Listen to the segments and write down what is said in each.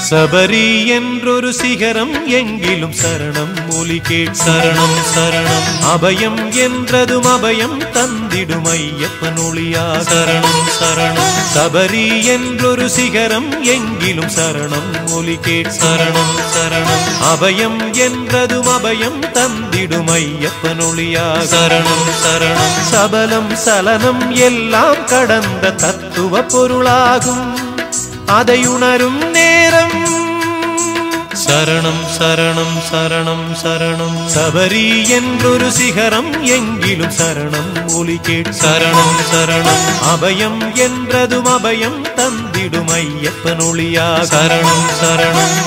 சபரி என்றொரு சிகரம் எங்கிலும் சரணம் ஒலி கேட் சரணம் சரணம் அபயம் என்றதும் அபயம் தந்திடும் ஐயப்பன் ஒளியா சரணம் சரணம் சபரி என்றொரு சிகரம் எங்கிலும் சரணம் ஒலி கேட் சரணம் சரணம் அபயம் என்றதும் அபயம் தந்திடும் ஐயப்பன் ஒளியா சரணம் சரணம் சபலம் சலனம் எல்லாம் கடந்த தத்துவ பொருளாகும் அதை உணரும் நேரம் சரணம் சரணம் சரணம் சரணம் சபரி என்றொரு சிகரம் எங்கிலும் சரணம் ஒலி கேட் சரணம் சரணம் அபயம் என்றதும் அபயம் தந்திடும் ஐயப்பன் ஒளியா சரணம் சரணம்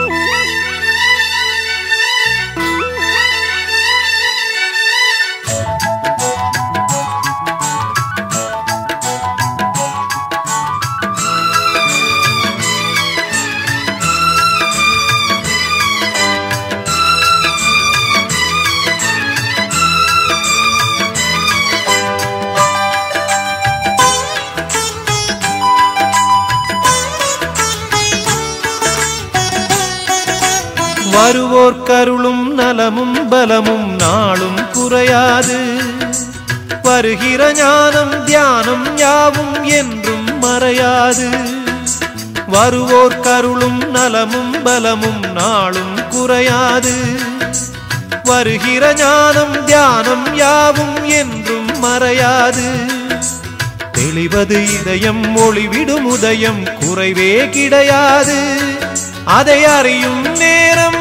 வருவோர் கருளும் நலமும் பலமும் நாளும் குறையாது வருகிற ஞானம் தியானம் யாவும் என்றும் மறையாது வருவோர் கருளும் நலமும் பலமும் நாளும் குறையாது வருகிற ஞானம் தியானம் யாவும் என்றும் மறையாது தெளிவது இதயம் ஒளிவிடும் உதயம் குறைவே கிடையாது அதை அறியும் நேரம்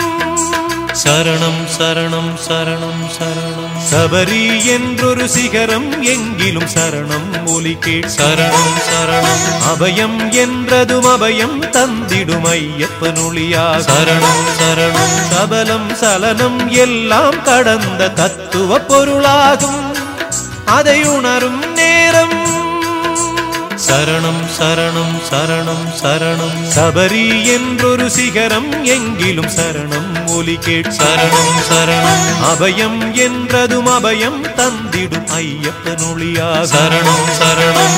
சரணம் சரணம் சரணம் சரணம் சபரி என்றொரு சிகரம் எங்கிலும் சரணம் ஒலி கேட் சரணம் சரணம் அபயம் என்றதும் அபயம் தந்திடும் ஐயப்பன் ஒளியா சரணம் சரணம் சபலம் சலனம் எல்லாம் கடந்த தத்துவ பொருளாகும் அதை உணரும் நேரம் சரணம் சரணம் சரணம் சரணம் சபரி என்றொரு சிகரம் எங்கிலும் சரணம் ஒலி கேட் சரணம் சரணம் அபயம் என்றதும் அபயம் தந்திடும் ஐயப்பன் ஒளியா சரணம் சரணம்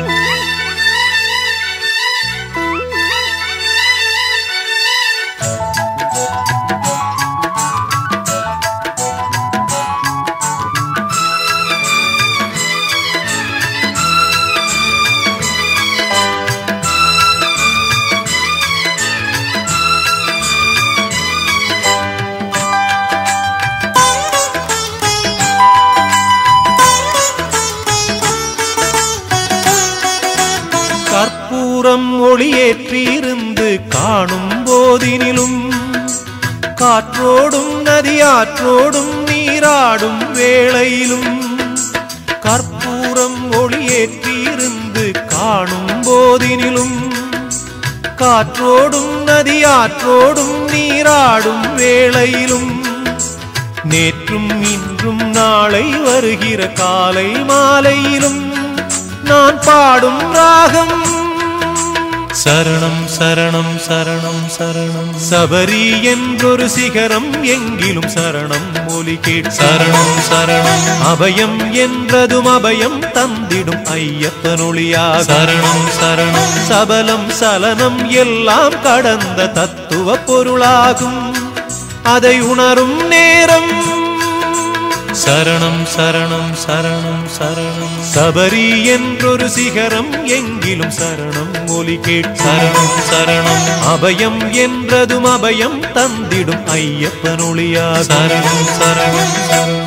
கற்பூரம் ஒளியேற்றியிருந்து காணும் போதினிலும் காற்றோடும் நதியாற்றோடும் நீராடும் வேளையிலும் கற்பூரம் ஒளியேற்றியிருந்து காணும் போதினிலும் காற்றோடும் நதியாற்றோடும் நீராடும் வேளையிலும் நேற்றும் இன்றும் நாளை வருகிற காலை மாலையிலும் நான் பாடும் ராகம் சரணம் சரணம் சரணம் சரணம் சபரி என்றொரு சிகரம் எங்கிலும் சரணம் ஒலி கேட் சரணம் சரணம் அபயம் என்றதும் அபயம் தந்திடும் ஐயப்பன் ஒளியா சரணம் சரணம் சபலம் சலனம் எல்லாம் கடந்த தத்துவ பொருளாகும் அதை உணரும் நேரம் சரணம் சரணம் சரணம் சரணம் சபரி என்றொரு சிகரம் எங்கிலும் சரணம் ஒலி கேட் சரணம் சரணம் அபயம் என்றதும் அபயம் தந்திடும் ஐயப்பன் ஒளியா சரணம் சரணம் சரணம்